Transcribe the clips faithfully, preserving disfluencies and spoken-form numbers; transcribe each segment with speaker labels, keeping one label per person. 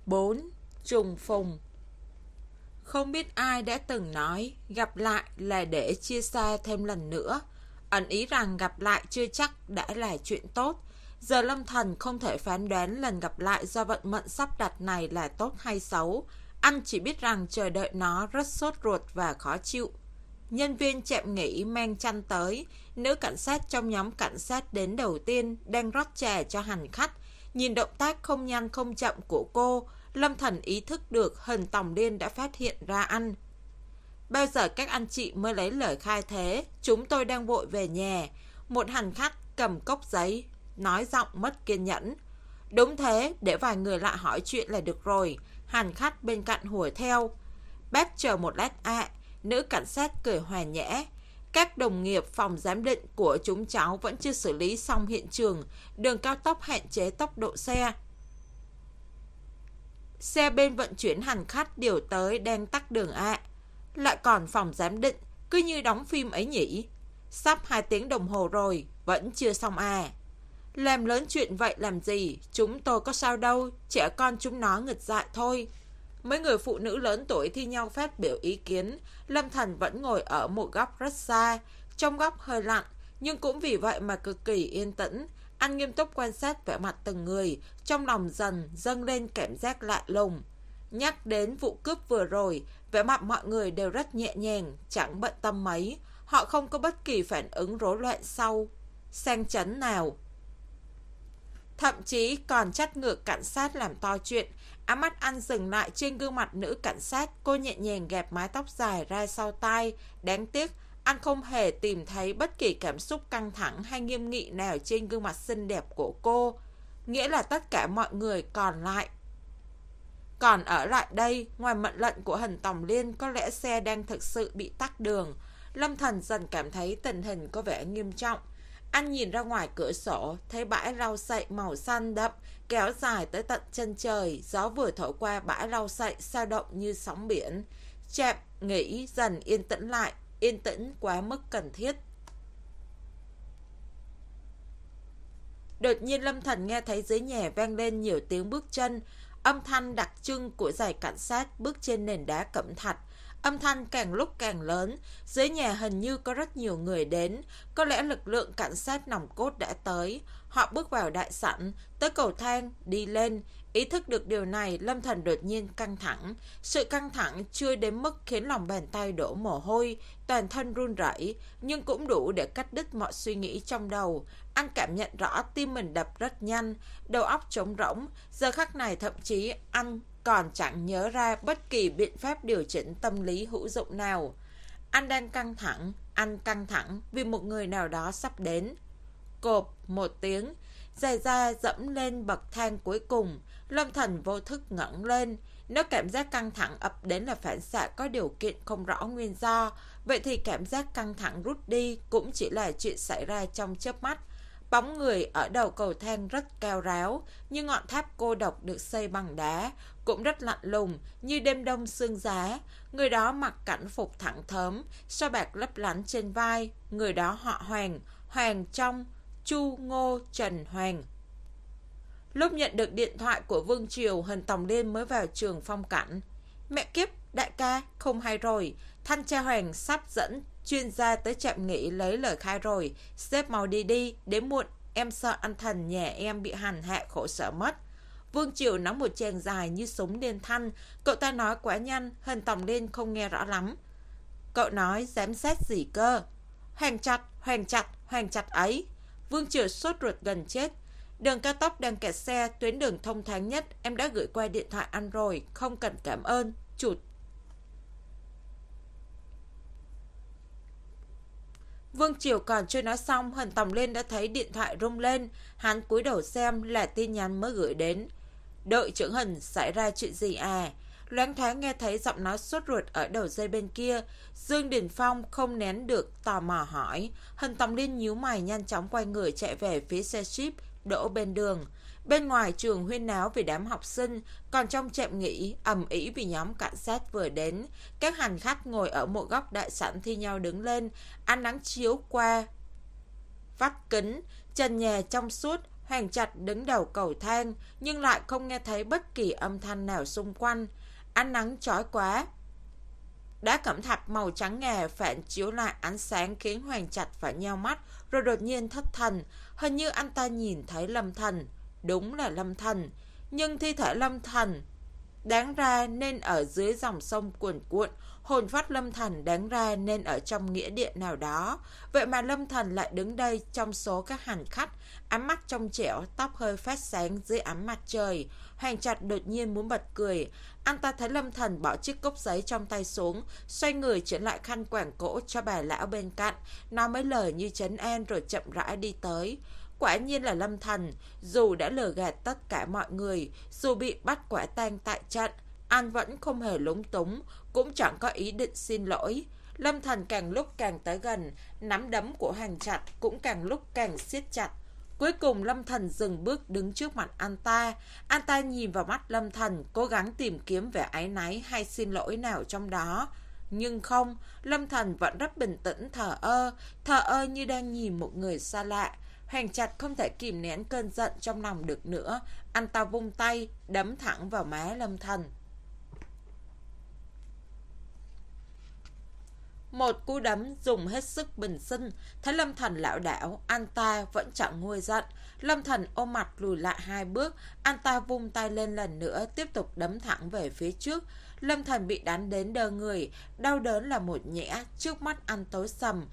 Speaker 1: bốn. Trùng phùng. Không biết ai đã từng nói gặp lại là để chia xa thêm lần nữa, ẩn ý rằng gặp lại chưa chắc đã là chuyện tốt. Giờ Lâm Thần không thể phán đoán lần gặp lại do vận mệnh sắp đặt này là tốt hay xấu. Anh chỉ biết rằng chờ đợi nó rất sốt ruột và khó chịu. Nhân viên trạm nghỉ mang chăn tới. Nữ cảnh sát trong nhóm cảnh sát đến đầu tiên đang rót trà cho hành khách. Nhìn động tác không nhanh không chậm của cô, Lâm Thần ý thức được Hình Tòng Liên đã phát hiện ra anh. Bao giờ các anh chị mới lấy lời khai thế? Chúng tôi đang vội về nhà. Một hành khách cầm cốc giấy, nói giọng mất kiên nhẫn. Đúng thế, để vài người lại hỏi chuyện là được rồi. Hành khách bên cạnh hùa theo. Bác chờ một lát ạ. Nữ cảnh sát cười hòa nhã. Các đồng nghiệp phòng giám định của chúng cháu vẫn chưa xử lý xong hiện trường. Đường cao tốc hạn chế tốc độ xe. Xe bên vận chuyển hành khách điều tới đang tắc đường ạ. Lại còn phòng giám định, cứ như đóng phim ấy nhỉ. Sắp hai tiếng đồng hồ rồi, vẫn chưa xong à. Làm lớn chuyện vậy làm gì, chúng tôi có sao đâu, trẻ con chúng nó nghịch dại thôi. Mấy người phụ nữ lớn tuổi thi nhau phát biểu ý kiến. Lâm Thần vẫn ngồi ở một góc rất xa. Trong góc hơi lạnh, nhưng cũng vì vậy mà cực kỳ yên tĩnh. Anh nghiêm túc quan sát vẻ mặt từng người. Trong lòng dần dâng lên cảm giác lạ lùng. Nhắc đến vụ cướp vừa rồi, vẻ mặt mọi người đều rất nhẹ nhàng, chẳng bận tâm mấy. Họ không có bất kỳ phản ứng rối loạn sau sang chấn nào. Thậm chí còn trách ngược cảnh sát làm to chuyện. Ám mắt anh dừng lại trên gương mặt nữ cảnh sát. Cô nhẹ nhàng gẹp mái tóc dài ra sau tai. Đáng tiếc anh không hề tìm thấy bất kỳ cảm xúc căng thẳng hay nghiêm nghị nào trên gương mặt xinh đẹp của cô. Nghĩa là tất cả mọi người còn lại Còn ở lại đây. Ngoài mệnh lệnh của Hình Tòng Liên, có lẽ xe đang thực sự bị tắc đường. Lâm Thần dần cảm thấy tình hình có vẻ nghiêm trọng. Anh nhìn ra ngoài cửa sổ, thấy bãi rau sậy màu xanh đậm kéo dài tới tận chân trời. Gió vừa thổi qua bãi rau sậy sao động như sóng biển. Trạm nghỉ dần yên tĩnh lại, yên tĩnh quá mức cần thiết. Đột nhiên Lâm Thần nghe thấy dưới nhà vang lên nhiều tiếng bước chân. Âm thanh đặc trưng của giày cảnh sát bước trên nền đá cẩm thạch. Âm thanh càng lúc càng lớn. Dưới nhà hình như có rất nhiều người đến. Có lẽ lực lượng cảnh sát nòng cốt đã tới. Họ bước vào đại sảnh, tới cầu thang, đi lên. Ý thức được điều này, Lâm Thần đột nhiên căng thẳng. Sự căng thẳng chưa đến mức khiến lòng bàn tay đổ mồ hôi, toàn thân run rẩy, nhưng cũng đủ để cắt đứt mọi suy nghĩ trong đầu. Anh cảm nhận rõ tim mình đập rất nhanh, đầu óc trống rỗng. Giờ khắc này thậm chí anh còn chẳng nhớ ra bất kỳ biện pháp điều chỉnh tâm lý hữu dụng nào. Anh đang căng thẳng, anh căng thẳng vì một người nào đó sắp đến. Cộp một tiếng, giày da dẫm lên bậc thang cuối cùng. Lâm Thần vô thức ngẩng lên. Nếu cảm giác căng thẳng ập đến là phản xạ có điều kiện không rõ nguyên do, vậy thì cảm giác căng thẳng rút đi cũng chỉ là chuyện xảy ra trong chớp mắt. Bóng người ở đầu cầu thang rất cao ráo, như ngọn tháp cô độc được xây bằng đá, cũng rất lạnh lùng, như đêm đông sương giá. Người đó mặc cảnh phục thẳng thớm, sao bạc lấp lánh trên vai. Người đó họ Hoàng, Hoàng trong Chu Ngô Trần Hoàng. Lúc nhận được điện thoại của Vương Triều, Hình Tòng Liên mới vào trường phong cảnh. Mẹ kiếp, đại ca, không hay rồi. Thanh tra Hoàng sắp dẫn chuyên gia tới trạm nghỉ lấy lời khai rồi. Sếp mau đi đi, đến muộn em sợ anh Thần nhà em bị hành hạ khổ sở mất. Vương Triều nói một tràng dài như súng liên thanh. Cậu ta nói quá nhanh, Hình Tòng Liên không nghe rõ lắm. Cậu nói giám sát gì cơ? Hoàng chặt, hoàng chặt, hoàng chặt ấy. Vương Triều sốt ruột gần chết. Đường cao tốc đang kẹt xe, tuyến đường thông thoáng nhất. Em đã gửi qua điện thoại anh rồi, không cần cảm ơn. Chụt. Vương Triều còn chưa nói xong, Hình Tòng Liên đã thấy điện thoại rung lên. Hắn cúi đầu xem là tin nhắn mới gửi đến. Đội trưởng Hình, xảy ra chuyện gì à? Loáng thoáng nghe thấy giọng nói sốt ruột ở đầu dây bên kia. Dương Đình Phong không nén được tò mò hỏi. Hình Tòng Liên nhíu mày nhanh chóng quay người chạy về phía xe jeep đỗ bên đường. Bên ngoài trường huyên náo vì đám học sinh, còn trong trạm nghỉ ầm ĩ vì nhóm cảnh sát vừa đến. Các hành khách ngồi ở một góc đại sảnh thi nhau đứng lên. Ánh nắng chiếu qua vách kính, trần nhà trong suốt, Hoàng Trạch đứng đầu cầu thang, nhưng lại không nghe thấy bất kỳ âm thanh nào xung quanh. Ánh nắng chói quá. Đá cẩm thạch màu trắng ngà phản chiếu lại ánh sáng khiến Hoàng Trạch phải nheo mắt, rồi đột nhiên thất thần. Hình như anh ta nhìn thấy Lâm Thần. Đúng là Lâm Thần. Nhưng thi thể Lâm Thần đáng ra nên ở dưới dòng sông cuồn cuộn, hồn phách Lâm Thần đáng ra nên ở trong nghĩa địa nào đó. Vậy mà Lâm Thần lại đứng đây trong số các hành khách, ánh mắt trong trẻo, tóc hơi phát sáng dưới ánh mặt trời. Hoàng Trạch đột nhiên muốn bật cười. Anh ta thấy Lâm Thần bỏ chiếc cốc giấy trong tay xuống, xoay người chuyển lại khăn quàng cổ cho bà lão bên cạnh, nói mấy lời như trấn an rồi chậm rãi đi tới. Quả nhiên là Lâm Thần. Dù đã lừa gạt tất cả mọi người, dù bị bắt quả tang tại trận, anh vẫn không hề lúng túng, cũng chẳng có ý định xin lỗi. Lâm Thần càng lúc càng tới gần, nắm đấm của Hoàng Trạch cũng càng lúc càng siết chặt. Cuối cùng Lâm Thần dừng bước đứng trước mặt anh ta. Anh ta nhìn vào mắt Lâm Thần, cố gắng tìm kiếm vẻ áy náy hay xin lỗi nào trong đó. Nhưng không, Lâm Thần vẫn rất bình tĩnh, thờ ơ, thờ ơ như đang nhìn một người xa lạ. Hoàng Trạch không thể kìm nén cơn giận trong lòng được nữa. Anh ta vung tay, đấm thẳng vào má Lâm Thần. Một cú đấm dùng hết sức bình sinh. Thấy Lâm Thần lảo đảo, anh ta vẫn chẳng nguôi giận. Lâm Thần ôm mặt lùi lại hai bước. Anh ta vung tay lên lần nữa, tiếp tục đấm thẳng về phía trước. Lâm Thần bị đánh đến đơ người, đau đớn là một nhẽ. Trước mắt anh tối sầm,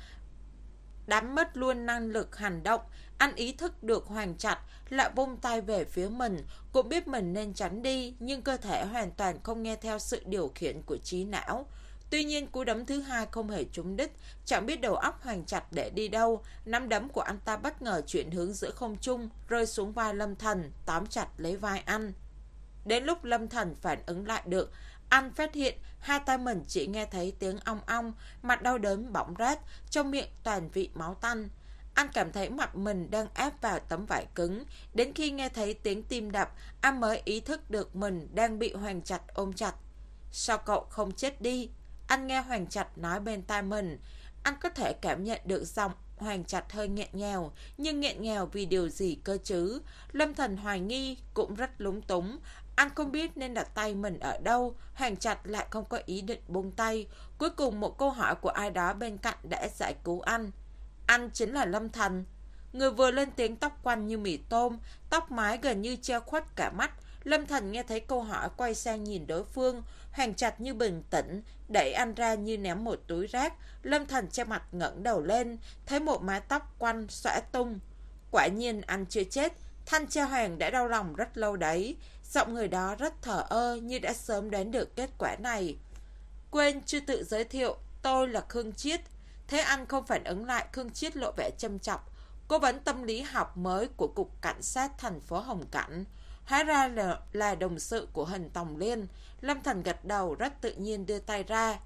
Speaker 1: đánh mất luôn năng lực hành động. Anh ý thức được Hoàng Trạch lại vung tay về phía mình, cũng biết mình nên tránh đi, nhưng cơ thể hoàn toàn không nghe theo sự điều khiển của trí não. Tuy nhiên cú đấm thứ hai không hề trúng đích, chẳng biết đầu óc Hoàng Trạch để đi đâu. Nắm đấm của anh ta bất ngờ chuyển hướng giữa không trung, rơi xuống vai Lâm Thần, tóm chặt lấy vai anh. Đến lúc Lâm Thần phản ứng lại được, anh phát hiện hai tay mình chỉ nghe thấy tiếng ong ong, mặt đau đớn bỏng rát, trong miệng toàn vị máu tanh. Anh cảm thấy mặt mình đang áp vào tấm vải cứng. Đến khi nghe thấy tiếng tim đập, anh mới ý thức được mình đang bị Hoàng Trạch ôm chặt. Sao cậu không chết đi? Anh nghe Hoàng Trạch nói bên tai mình. Anh có thể cảm nhận được giọng Hoàng Trạch hơi nghẹn ngào, nhưng nghẹn ngào vì điều gì cơ chứ? Lâm Thần hoài nghi, cũng rất lúng túng. Anh không biết nên đặt tay mình ở đâu. Hoàng Trạch lại không có ý định buông tay. Cuối cùng một câu hỏi của ai đó bên cạnh đã giải cứu anh. Anh chính là Lâm Thần. Người vừa lên tiếng tóc quăn như mì tôm, tóc mái gần như che khuất cả mắt. Lâm Thần nghe thấy câu hỏi, quay sang nhìn đối phương. Hoàng Trạch như bình tĩnh, đẩy anh ra như ném một túi rác. Lâm Thần che mặt ngẩng đầu lên, thấy một mái tóc quăn xõa tung. Quả nhiên anh chưa chết. Thanh Cha Hoàng đã đau lòng rất lâu đấy. Giọng người đó rất thờ ơ, như đã sớm đoán được kết quả này. Quên chưa tự giới thiệu, tôi là Khương Chiết. Thế anh không phản ứng lại, Khương Chiết lộ vẻ châm chọc. Cố vấn tâm lý học mới của Cục Cảnh sát thành phố Hồng Cảnh. Hóa ra là, là đồng sự của Hình Tòng Liên. Lâm Thần gật đầu rất tự nhiên đưa tay ra.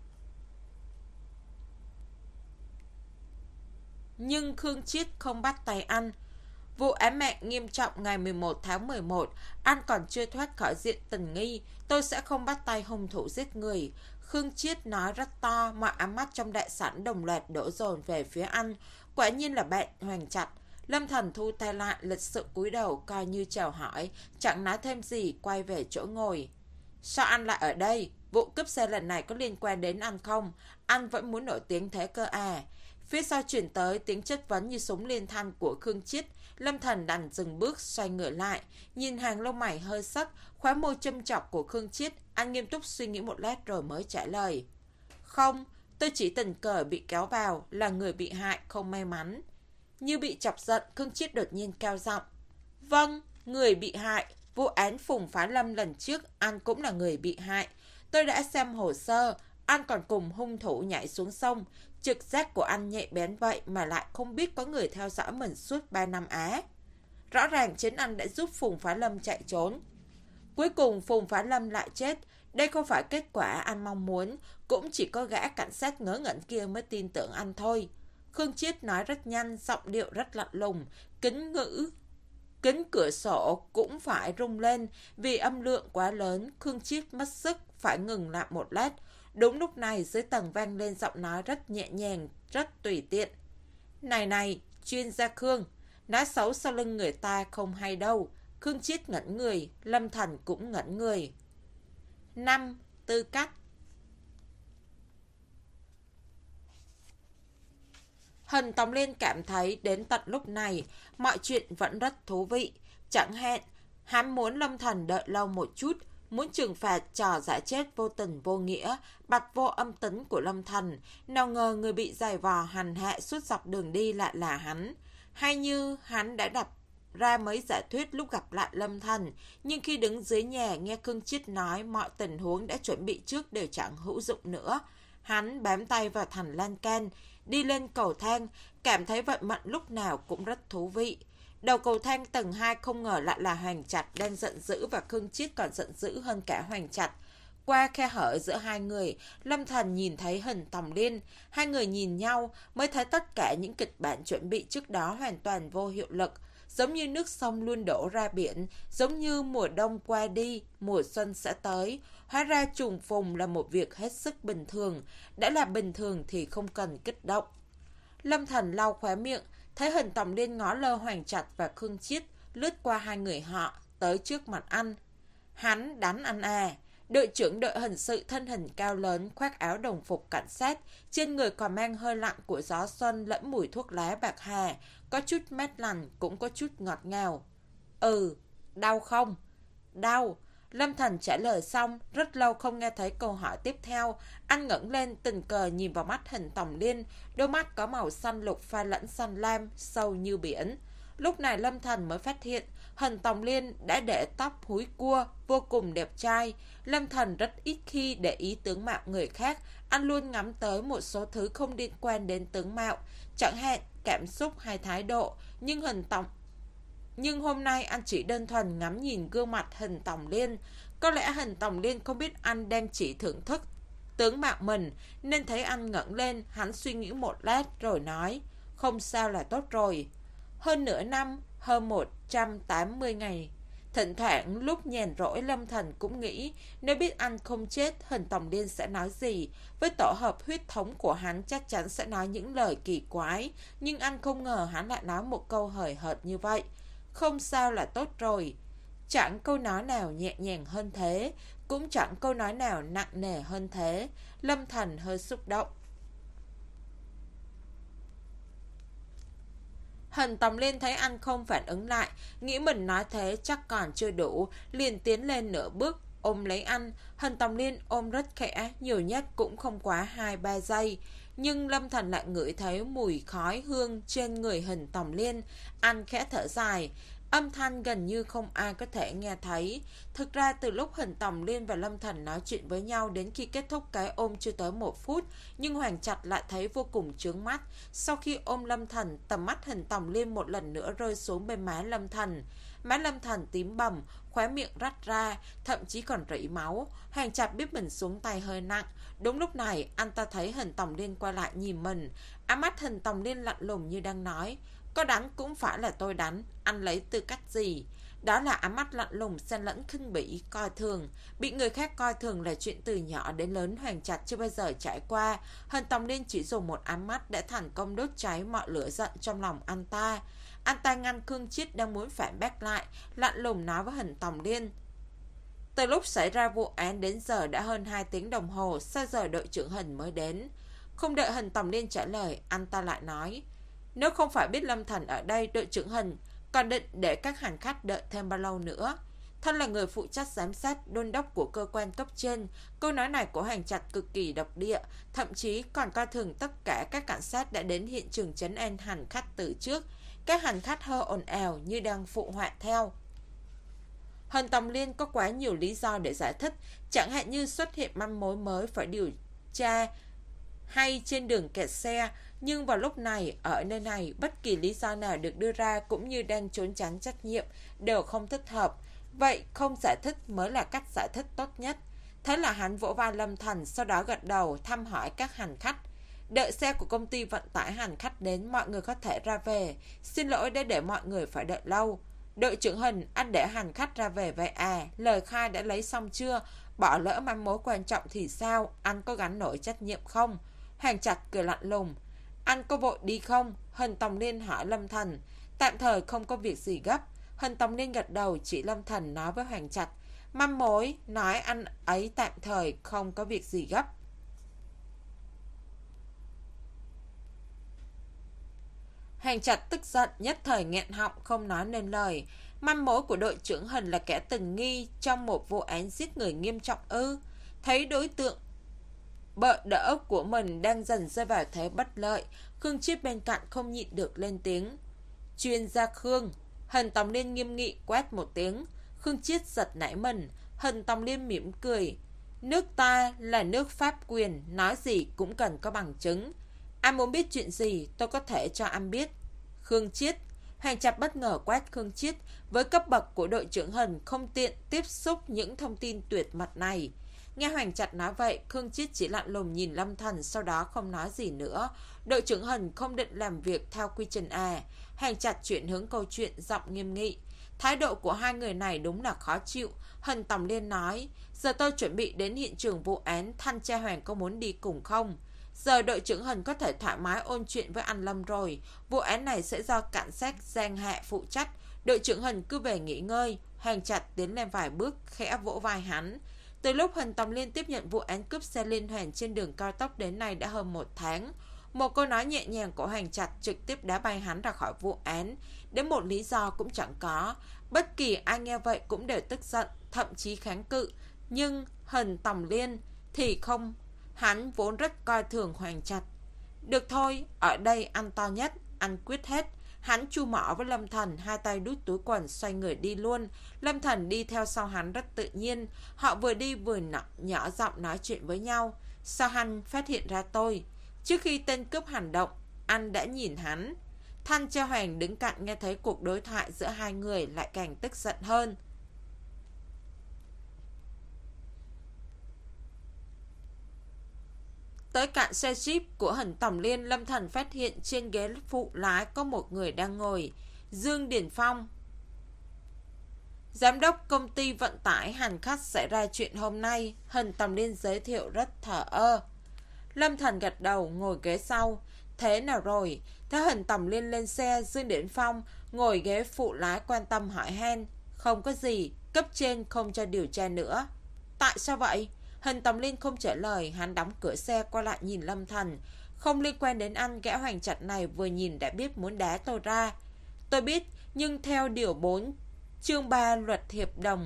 Speaker 1: Nhưng Khương Chiết không bắt tay anh. Vụ án mạng nghiêm trọng ngày mười một tháng mười một, anh còn chưa thoát khỏi diện tình nghi. Tôi sẽ không bắt tay hung thủ giết người. Khương Chiết nói rất to, mọi ánh mắt trong đại sảnh đồng loạt đổ dồn về phía anh. Quả nhiên là bạn Hoàng Trạch. Lâm Thần thu tay lại, lịch sự cúi đầu coi như chào hỏi, chẳng nói thêm gì, quay về chỗ ngồi. Sao anh lại ở đây? Vụ cướp xe lần này có liên quan đến anh không? Anh vẫn muốn nổi tiếng thế cơ à? Phía sau chuyển tới tiếng chất vấn như súng liên thanh của Khương Chiết. Lâm Thần đành dừng bước, xoay người lại, nhìn hàng lông mày hơi sắc, khóe môi châm chọc của Khương Chiết. Anh nghiêm túc suy nghĩ một lát rồi mới trả lời. Không, tôi chỉ tình cờ bị kéo vào, là người bị hại, không may mắn. Như bị chọc giận, Khương Chiết đột nhiên cao giọng. Vâng, người bị hại. Vụ án Phùng Phá Lâm lần trước, anh cũng là người bị hại. Tôi đã xem hồ sơ, anh còn cùng hung thủ nhảy xuống sông. Trực giác của anh nhạy bén vậy mà lại không biết có người theo dõi mình suốt ba năm Á. Rõ ràng chính anh đã giúp Phùng Phá Lâm chạy trốn. Cuối cùng Phùng Phá Lâm lại chết. Đây không phải kết quả anh mong muốn. Cũng chỉ có gã cảnh sát ngớ ngẩn kia mới tin tưởng anh thôi. Khương Chiết nói rất nhanh, giọng điệu rất lạnh lùng. Kính ngữ Kính cửa sổ cũng phải rung lên. Vì âm lượng quá lớn, Khương Chiết mất sức, phải ngừng lại một lát. Đúng lúc này dưới tầng vang lên giọng nói rất nhẹ nhàng, rất tùy tiện. Này này, chuyên gia Khương, Nói xấu sau lưng người ta không hay đâu. Khương Chiết ngẩn người, Lâm Thành cũng ngẩn người. Năm. Tư cách. Hình Tòng Liên cảm thấy đến tận lúc này, mọi chuyện vẫn rất thú vị. Chẳng hạn, hắn muốn Lâm Thành đợi lâu một chút, muốn trừng phạt trò giả chết vô tình vô nghĩa, bặt vô âm tính của Lâm Thành. Nào ngờ người bị giày vò hành hạ suốt dọc đường đi lại là hắn. Hay như hắn đã đặt ra mấy giả thuyết lúc gặp lại Lâm Thành, nhưng khi đứng dưới nhà nghe Khương Chiết nói mọi tình huống đã chuẩn bị trước đều chẳng hữu dụng nữa. Hắn bám tay vào thành lan can, đi lên cầu thang, cảm thấy vận mệnh lúc nào cũng rất thú vị. Đầu cầu thang tầng hai không ngờ lại là Hoàng Trạch đang giận dữ, và Khương Chiết còn giận dữ hơn cả Hoàng Trạch. Qua khe hở giữa hai người, Lâm Thành nhìn thấy Hình Tòng Liên. Hai người nhìn nhau mới thấy tất cả những kịch bản chuẩn bị trước đó hoàn toàn vô hiệu lực. Giống như nước sông luôn đổ ra biển, giống như mùa đông qua đi, mùa xuân sẽ tới. Hóa ra trùng phùng là một việc hết sức bình thường. Đã là bình thường thì không cần kích động. Lâm Thành lau khóe miệng, thấy Hình Tòng Liên ngó lơ Hoàng Trạch và Khương Chiết, lướt qua hai người họ, tới trước mặt anh. Hắn đánh anh à. Đội trưởng đội hình sự thân hình cao lớn, khoác áo đồng phục cảnh sát, trên người còn mang hơi lạnh của gió xuân lẫn mùi thuốc lá bạc hà, có chút mát lành cũng có chút ngọt ngào. Ừ, đau không? Đau. Lâm Thành trả lời xong, rất lâu không nghe thấy câu hỏi tiếp theo. Anh ngẩng lên tình cờ nhìn vào mắt Hình Tòng Liên, đôi mắt có màu xanh lục pha lẫn xanh lam, sâu như biển. Lúc này Lâm Thành mới phát hiện Hình Tòng Liên đã để tóc húi cua, vô cùng đẹp trai. Lâm Thành rất ít khi để ý tướng mạo người khác, anh luôn ngắm tới một số thứ không liên quan đến tướng mạo, chẳng hạn cảm xúc hay thái độ. Nhưng Hình Tòng Nhưng hôm nay anh chỉ đơn thuần ngắm nhìn gương mặt Hình Tòng Liên. Có lẽ Hình Tòng Liên không biết anh đang chỉ thưởng thức tướng mạo mình, nên thấy anh ngẩng lên, hắn suy nghĩ một lát rồi nói, không sao là tốt rồi. Hơn nửa năm, hơn một trăm tám mươi ngày. Thỉnh thoảng lúc nhàn rỗi, Lâm Thành cũng nghĩ nếu biết anh không chết, Hình Tòng Liên sẽ nói gì. Với tổ hợp huyết thống của hắn chắc chắn sẽ nói những lời kỳ quái, nhưng anh không ngờ hắn lại nói một câu hời hợt như vậy. Không sao là tốt rồi. Chẳng câu nói nào nhẹ nhàng hơn thế, cũng chẳng câu nói nào nặng nề hơn thế. Lâm Thành hơi xúc động. Hình Tòng Liên thấy anh không phản ứng lại, nghĩ mình nói thế chắc còn chưa đủ, liền tiến lên nửa bước, ôm lấy anh. Hình Tòng Liên ôm rất khẽ, nhiều nhất cũng không quá hai ba giây. Nhưng Lâm Thành lại ngửi thấy mùi khói hương trên người Hình Tòng Liên. Anh khẽ thở dài, âm thanh gần như không ai có thể nghe thấy. Thực ra từ lúc Hình Tòng Liên và Lâm Thành nói chuyện với nhau đến khi kết thúc cái ôm chưa tới một phút, nhưng Hoàng Trạch lại thấy vô cùng chướng mắt. Sau khi ôm Lâm Thành, tầm mắt Hình Tòng Liên một lần nữa rơi xuống bên má Lâm Thành. Má Lâm Thành tím bầm, khóe miệng rách ra, thậm chí còn rỉ máu. Hoàng Trạch biết mình xuống tay hơi nặng. Đúng lúc này, anh ta thấy Hình Tòng Liên quay lại nhìn mình. Ánh mắt Hình Tòng Liên lạnh lùng như đang nói, có đánh cũng phải là tôi đánh, anh lấy tư cách gì? Đó là ánh mắt lạnh lùng xen lẫn khinh bỉ, coi thường. Bị người khác coi thường là chuyện từ nhỏ đến lớn Hoàng Trạch chưa bao giờ trải qua. Hình Tòng Liên chỉ dùng một ánh mắt đã thành công đốt cháy mọi lửa giận trong lòng anh ta. Anh ta ngăn Khương Chiết đang muốn phản bác lại, lạnh lùng nói với Hình Tòng Liên, từ lúc xảy ra vụ án đến giờ đã hơn hai tiếng đồng hồ, sao giờ đội trưởng Hình mới đến? Không đợi Hình Tòng Liên trả lời, anh ta lại nói, nếu không phải biết Lâm Thành ở đây, đội trưởng Hình còn định để các hành khách đợi thêm bao lâu nữa? Thân là người phụ trách giám sát, đôn đốc của cơ quan cấp trên, câu nói này của Hoàng Trạch cực kỳ độc địa, thậm chí còn coi thường tất cả các cảnh sát đã đến hiện trường trấn an hành khách từ trước. Các hành khách hơ ồn ào như đang phụ họa theo. Hình Tòng Liên có quá nhiều lý do để giải thích, chẳng hạn như xuất hiện manh mối mới phải điều tra, hay trên đường kẹt xe. Nhưng vào lúc này, ở nơi này, bất kỳ lý do nào được đưa ra cũng như đang trốn tránh trách nhiệm, đều không thích hợp. Vậy không giải thích mới là cách giải thích tốt nhất. Thế là hắn vỗ vai Lâm Thành, sau đó gật đầu thăm hỏi các hành khách. Đợi xe của công ty vận tải hành khách đến, mọi người có thể ra về. Xin lỗi đã để mọi người phải đợi lâu. Đội trưởng Hình, anh để hành khách ra về vậy à? Lời khai đã lấy xong chưa? Bỏ lỡ manh mối quan trọng thì sao? Anh có gánh nổi trách nhiệm không? Hoàng Trạch cười lạnh lùng. Anh có vội đi không? Hình Tòng Liên hỏi Lâm Thành. Tạm thời không có việc gì gấp. Hình Tòng Liên gật đầu, chỉ Lâm Thần nói với Hoàng Trạch. Manh mối nói anh ấy tạm thời không có việc gì gấp. Hoàng Trạch tức giận, nhất thời nghẹn họng không nói nên lời. Manh mối của đội trưởng Hình là kẻ tình nghi trong một vụ án giết người nghiêm trọng ư? Thấy đối tượng bợ đỡ của mình đang dần rơi vào thế bất lợi, Khương Chiết bên cạnh không nhịn được lên tiếng. Chuyên gia Khương. Hình Tòng Liên nghiêm nghị quát một tiếng. Khương Chiết giật nảy mình. Hình Tòng Liên mỉm cười. Nước ta là nước pháp quyền, nói gì cũng cần có bằng chứng. Anh muốn biết chuyện gì, tôi có thể cho anh biết. Khương Chiết. Hoàng Trạch bất ngờ quát Khương Chiết. Với cấp bậc của đội trưởng Hình, không tiện tiếp xúc những thông tin tuyệt mật này. Nghe Hoàng Trạch nói vậy, Khương Chiết chỉ lạnh lùng nhìn Lâm Thần, sau đó không nói gì nữa. Đội trưởng Hình không định làm việc theo quy trình à? Hoàng Trạch chuyển hướng câu chuyện, giọng nghiêm nghị. Thái độ của hai người này đúng là khó chịu. Hình Tòng Liên nói, giờ tôi chuẩn bị đến hiện trường vụ án, thanh tra Hoàng có muốn đi cùng không? Giờ đội trưởng Hình có thể thoải mái ôn chuyện với anh Lâm rồi. Vụ án này sẽ do cảnh sát Giang Hạ phụ trách. Đội trưởng Hình cứ về nghỉ ngơi. Hoàng Trạch tiến lên vài bước, khẽ vỗ vai hắn. Từ lúc Hình Tòng Liên tiếp nhận vụ án cướp xe liên hoàn trên đường cao tốc đến nay đã hơn một tháng. Một câu nói nhẹ nhàng của Hoàng Trạch trực tiếp đá bay hắn ra khỏi vụ án. Đến một lý do cũng chẳng có. Bất kỳ ai nghe vậy cũng đều tức giận, thậm chí kháng cự. Nhưng Hình Tòng Liên thì không. Hắn vốn rất coi thường Hoàng Trạch. Được thôi, ở đây ăn to nhất, ăn quyết hết. Hắn chu mỏ với Lâm Thần, hai tay đút túi quần xoay người đi luôn. Lâm Thần đi theo sau hắn rất tự nhiên. Họ vừa đi vừa nhỏ giọng nói chuyện với nhau. Sao hắn phát hiện ra tôi? Trước khi tên cướp hành động, anh đã nhìn hắn. Thanh tra Hoàng đứng cạnh nghe thấy cuộc đối thoại giữa hai người lại càng tức giận hơn. Tới cạnh xe jeep của Hình Tòng Liên, Lâm Thần phát hiện trên ghế phụ lái có một người đang ngồi. Dương Điển Phong, giám đốc công ty vận tải hành khách xảy ra chuyện hôm nay. Hình Tòng Liên giới thiệu rất thờ ơ. Lâm Thần gật đầu, ngồi ghế sau. Thế nào rồi? Thế Hình Tòng Liên lên xe, Dương Điển Phong ngồi ghế phụ lái quan tâm hỏi han. Không có gì, cấp trên không cho điều tra nữa. Tại sao vậy? Hình Tòng Liên không trả lời, hắn đóng cửa xe quay lại nhìn Lâm Thần. Không liên quan đến anh, gã Hoàng Trạch này vừa nhìn đã biết muốn đá tôi ra. Tôi biết, nhưng theo điều bốn chương ba luật hiệp đồng,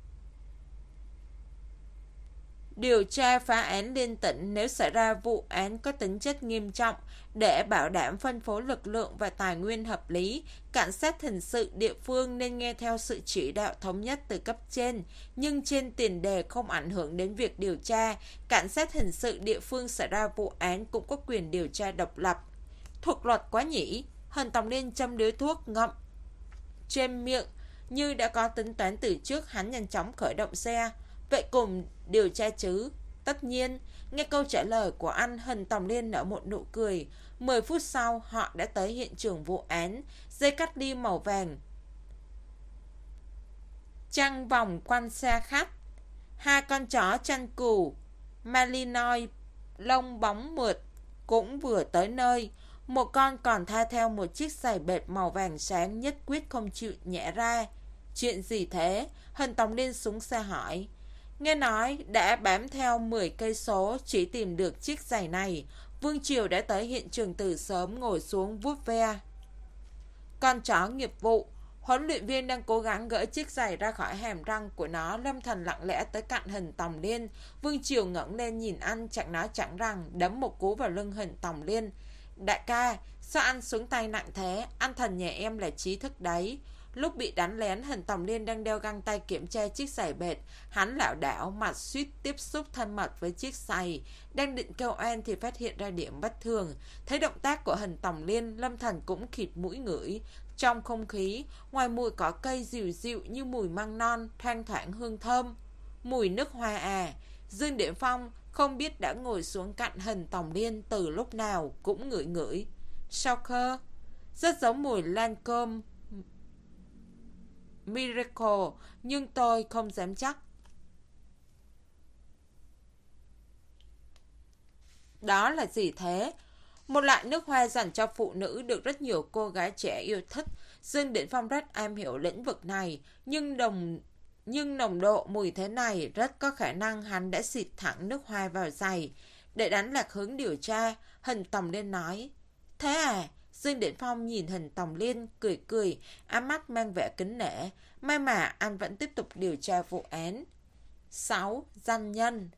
Speaker 1: điều tra phá án liên tỉnh, nếu xảy ra vụ án có tính chất nghiêm trọng, để bảo đảm phân phối lực lượng và tài nguyên hợp lý, cảnh sát hình sự địa phương nên nghe theo sự chỉ đạo thống nhất từ cấp trên, nhưng trên tiền đề không ảnh hưởng đến việc điều tra. Cảnh sát hình sự địa phương xảy ra vụ án cũng có quyền điều tra độc lập. Thuộc luật quá nhỉ? Hình Tòng Liên châm điếu thuốc ngậm trên miệng, như đã có tính toán từ trước. Hắn nhanh chóng khởi động xe. Vậy cùng điều tra chứ? Tất nhiên. Nghe câu trả lời của anh, Hình Tòng Liên nở một nụ cười. Mười phút sau, họ đã tới hiện trường vụ án. Dây cắt ly màu vàng trăng vòng quanh xe khách. Hai con chó chăn cừu Malinois lông bóng mượt cũng vừa tới nơi. Một con còn tha theo một chiếc giày bệt màu vàng sáng, nhất quyết không chịu nhẹ ra. Chuyện gì thế? Hình Tòng Liên xuống xe hỏi. Nghe nói đã bám theo mười cây số chỉ tìm được chiếc giày này. Vương Triều đã tới hiện trường từ sớm, ngồi xuống vuốt ve con chó nghiệp vụ. Huấn luyện viên đang cố gắng gỡ chiếc giày ra khỏi hàm răng của nó. Lâm Thần lặng lẽ tới cạnh Hình Tòng Liên. Vương Triều ngẩng lên nhìn anh, chẳng nói chẳng rằng, đấm một cú vào lưng Hình Tòng Liên. Đại ca, sao anh xuống tay nặng thế? Anh Thần nhà em là trí thức đấy. Lúc bị đánh lén, Hình Tòng Liên đang đeo găng tay kiểm tra chiếc giày bệt. Hắn lảo đảo, mặt suýt tiếp xúc thân mật với chiếc giày. Đang định kêu oan thì phát hiện ra điểm bất thường. Thấy động tác của Hình Tòng Liên, Lâm Thần cũng khịt mũi ngửi. Trong không khí, ngoài mùi cỏ cây dịu dịu như mùi măng non, thoang thoảng hương thơm. Mùi nước hoa à. Dương Điển Phong không biết đã ngồi xuống cạnh Hình Tòng Liên từ lúc nào, cũng ngửi ngửi. Sao khơ? Rất giống mùi Lancôme Miracle, nhưng tôi không dám chắc. Đó là gì thế? Một loại nước hoa dành cho phụ nữ được rất nhiều cô gái trẻ yêu thích. Dương Điển Phong rất am hiểu lĩnh vực này, nhưng đồng nhưng nồng độ mùi thế này rất có khả năng hắn đã xịt thẳng nước hoa vào giày. Để đánh lạc hướng điều tra, Hình Tòng Liên nói. Thế à? Dương Điển Phong nhìn Hình Tòng Liên, cười cười, ám mắt mang vẻ kính nể. May mà anh vẫn tiếp tục điều tra vụ án. sáu. Danh nhân.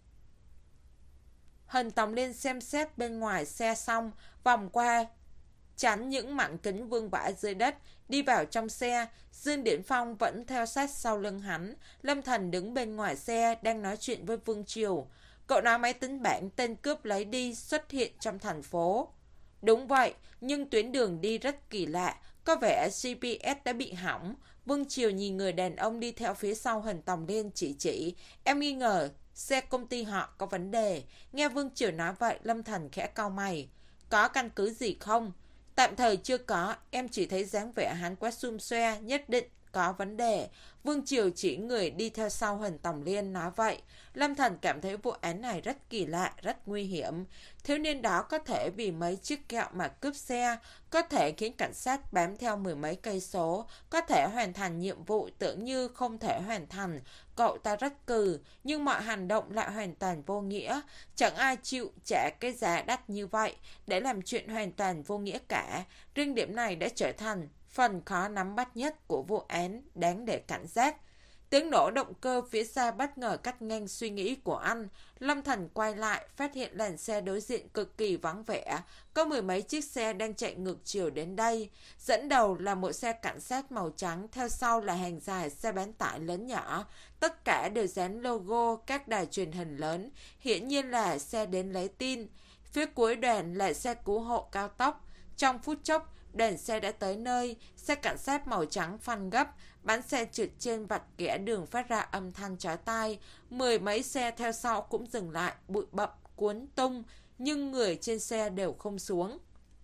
Speaker 1: Hình Tòng Liên xem xét bên ngoài xe xong, vòng qua, tránh những mảnh kính vương vãi dưới đất, đi vào trong xe. Dương Điển Phong vẫn theo sát sau lưng hắn. Lâm Thần đứng bên ngoài xe, đang nói chuyện với Vương Triều. Cậu nói máy tính bảng tên cướp lấy đi xuất hiện trong thành phố. Đúng vậy, nhưng tuyến đường đi rất kỳ lạ, có vẻ giê pê ét đã bị hỏng. Vương Triều nhìn người đàn ông đi theo phía sau Hình Tòng Liên chỉ chỉ. Em nghi ngờ xe công ty họ có vấn đề. Nghe Vương Triều nói vậy, Lâm Thần khẽ cau mày. Có căn cứ gì không? Tạm thời chưa có, em chỉ thấy dáng vẻ hắn quá xum xoe, nhất định có vấn đề. Vương Triều chỉ người đi theo sau Hình Tòng Liên nói vậy. Lâm Thần cảm thấy vụ án này rất kỳ lạ, rất nguy hiểm. Thiếu niên đó có thể vì mấy chiếc kẹo mà cướp xe, có thể khiến cảnh sát bám theo mười mấy cây số, có thể hoàn thành nhiệm vụ tưởng như không thể hoàn thành. Cậu ta rất cừ, nhưng mọi hành động lại hoàn toàn vô nghĩa. Chẳng ai chịu trả cái giá đắt như vậy để làm chuyện hoàn toàn vô nghĩa cả. Riêng điểm này đã trở thành phần khó nắm bắt nhất của vụ án, đáng để cảnh giác. Tiếng nổ động cơ phía xa bất ngờ cắt ngang suy nghĩ của anh. Lâm Thần quay lại, phát hiện làn xe đối diện cực kỳ vắng vẻ. Có mười mấy chiếc xe đang chạy ngược chiều đến đây. Dẫn đầu là một xe cảnh sát màu trắng, theo sau là hàng dài xe bán tải lớn nhỏ. Tất cả đều dán logo các đài truyền hình lớn, hiển nhiên là xe đến lấy tin. Phía cuối đoàn là xe cứu hộ cao tốc. Trong phút chốc, đoàn xe đã tới nơi. Xe cảnh sát màu trắng phanh gấp, bánh xe trượt trên vạch kẻ đường phát ra âm thanh chói tai. Mười mấy xe theo sau cũng dừng lại, bụi bặm cuốn tung, nhưng người trên xe đều không xuống.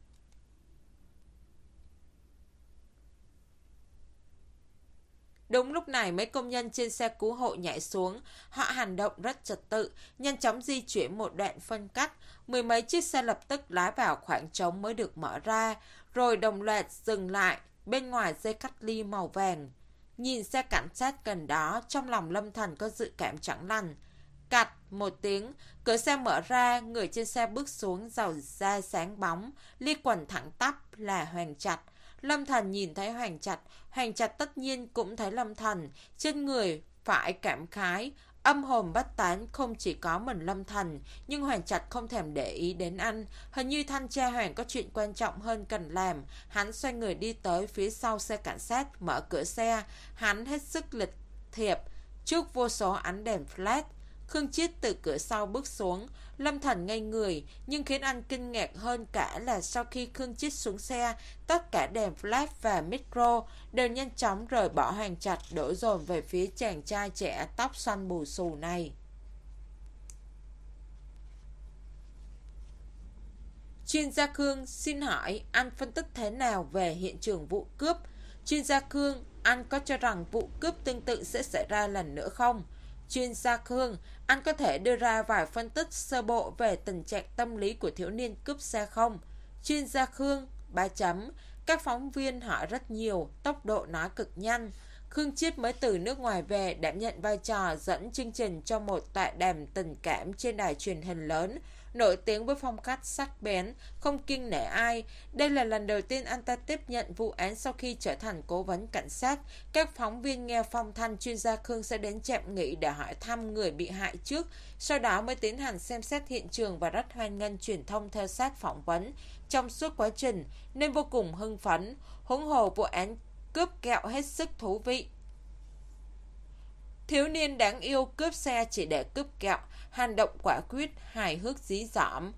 Speaker 1: Đúng lúc này mấy công nhân trên xe cứu hộ nhảy xuống. Họ hành động rất trật tự, nhanh chóng di chuyển một đoạn phân cách. Mười mấy chiếc xe lập tức lái vào khoảng trống mới được mở ra, rồi đồng loạt dừng lại bên ngoài dây cách ly màu vàng. Nhìn xe cảnh sát gần đó, trong lòng Lâm Thần có dự cảm chẳng lành. Cạch một tiếng, cửa xe mở ra, người trên xe bước xuống, dầu da sáng bóng, ly quần thẳng tắp là Hoàng Trạch. Lâm Thần nhìn thấy Hoàng Trạch, Hoàng Trạch tất nhiên cũng thấy Lâm Thần, trên người phải cảm khái, âm hồn bất tán. Không chỉ có mình Lâm Thần, nhưng Hoàng Trạch không thèm để ý đến anh. Hình như thanh tra Hoàng có chuyện quan trọng hơn cần làm. Hắn xoay người đi tới phía sau xe cảnh sát, mở cửa xe. Hắn hết sức lịch thiệp trước vô số ánh đèn flash. Khương Chiết từ cửa sau bước xuống. Lâm Thần ngây người, nhưng khiến anh kinh ngạc hơn cả là sau khi Khương Chiết xuống xe, tất cả đèn flash và micro đều nhanh chóng rời bỏ Hoàng Trạch, đổ dồn về phía chàng trai trẻ tóc xoăn bù xù này. Chuyên gia Khương, xin hỏi anh phân tích thế nào về hiện trường vụ cướp? Chuyên gia Khương, anh có cho rằng vụ cướp tương tự sẽ xảy ra lần nữa không? Chuyên gia Khương, anh có thể đưa ra vài phân tích sơ bộ về tình trạng tâm lý của thiếu niên cướp xe không? Chuyên gia Khương, ba chấm. Các phóng viên hỏi rất nhiều, tốc độ nói cực nhanh. Khương Chiết mới từ nước ngoài về, đảm nhận vai trò dẫn chương trình cho một tọa đàm tình cảm trên đài truyền hình lớn, nổi tiếng với phong cách sắc bén, không kiêng nể ai. Đây là lần đầu tiên anh ta tiếp nhận vụ án sau khi trở thành cố vấn cảnh sát. Các phóng viên nghe phong thanh chuyên gia Khương sẽ đến trạm nghỉ để hỏi thăm người bị hại trước, sau đó mới tiến hành xem xét hiện trường và rất hoan nghênh truyền thông theo sát phỏng vấn trong suốt quá trình, nên vô cùng hưng phấn. Huống hồ vụ án cướp kẹo hết sức thú vị. Thiếu niên đáng yêu cướp xe chỉ để cướp kẹo, hành động quả quyết, hài hước dí dỏm.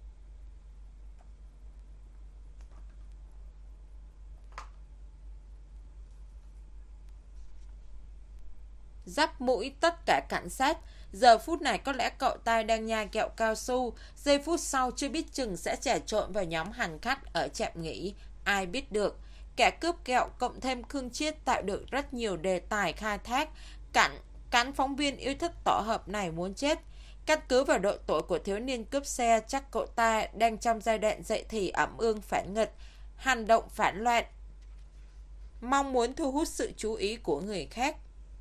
Speaker 1: Dắp mũi tất cả cảnh sát. Giờ phút này có lẽ cậu ta đang nhai kẹo cao su, giây phút sau chưa biết chừng sẽ trà trộn vào nhóm hành khách ở trạm nghỉ. Ai biết được. Kẻ cướp kẹo cộng thêm Khương Chiết tạo được rất nhiều đề tài khai thác. Cảnh cán phóng viên yêu thích tổ hợp này muốn chết. Căn cứ vào độ tuổi của thiếu niên cướp xe, chắc cậu ta đang trong giai đoạn dậy thì ẩm ương phản nghịch, hành động phản loạn. mong muốn thu hút sự chú ý của người khác.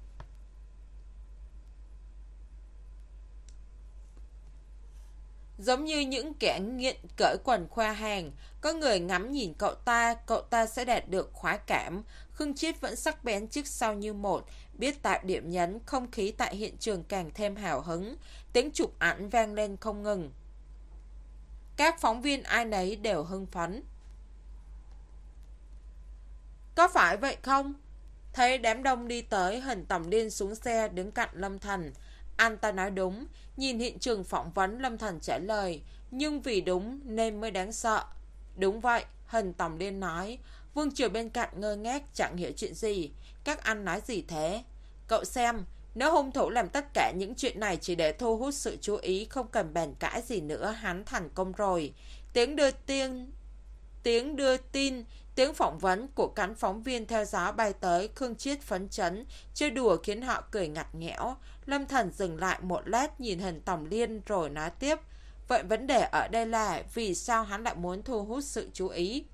Speaker 1: Giống như những kẻ nghiện cởi quần khoe hàng, có người ngắm nhìn cậu ta, cậu ta sẽ đạt được khoái cảm. Khương Triết vẫn sắc bén trước sau như một, biết tạo điểm nhấn, không khí tại hiện trường càng thêm hào hứng. Tiếng chụp ảnh vang lên không ngừng. Các phóng viên ai nấy đều hưng phấn. Có phải vậy không? Thấy đám đông đi tới, Hình Tòng Liên xuống xe đứng cạnh Lâm Thành. Anh ta nói đúng, nhìn hiện trường phỏng vấn, Lâm Thành trả lời, nhưng vì đúng nên mới đáng sợ. Đúng vậy, Hình Tòng Liên nói. Vương Triều bên cạnh ngơ ngác chẳng hiểu chuyện gì. Các anh nói gì thế? Cậu xem, nếu hung thủ làm tất cả những chuyện này chỉ để thu hút sự chú ý, không cần bàn cãi gì nữa, hắn thành công rồi. Tiếng đưa tin, tiếng đưa tin, tiếng phỏng vấn của cánh phóng viên theo gió bay tới. Khương Triết phấn chấn, chơi đùa khiến họ cười ngặt nghẽo. Lâm Thần dừng lại một lát nhìn Hình Tòng Liên rồi nói tiếp. Vậy vấn đề ở đây là vì sao hắn lại muốn thu hút sự chú ý?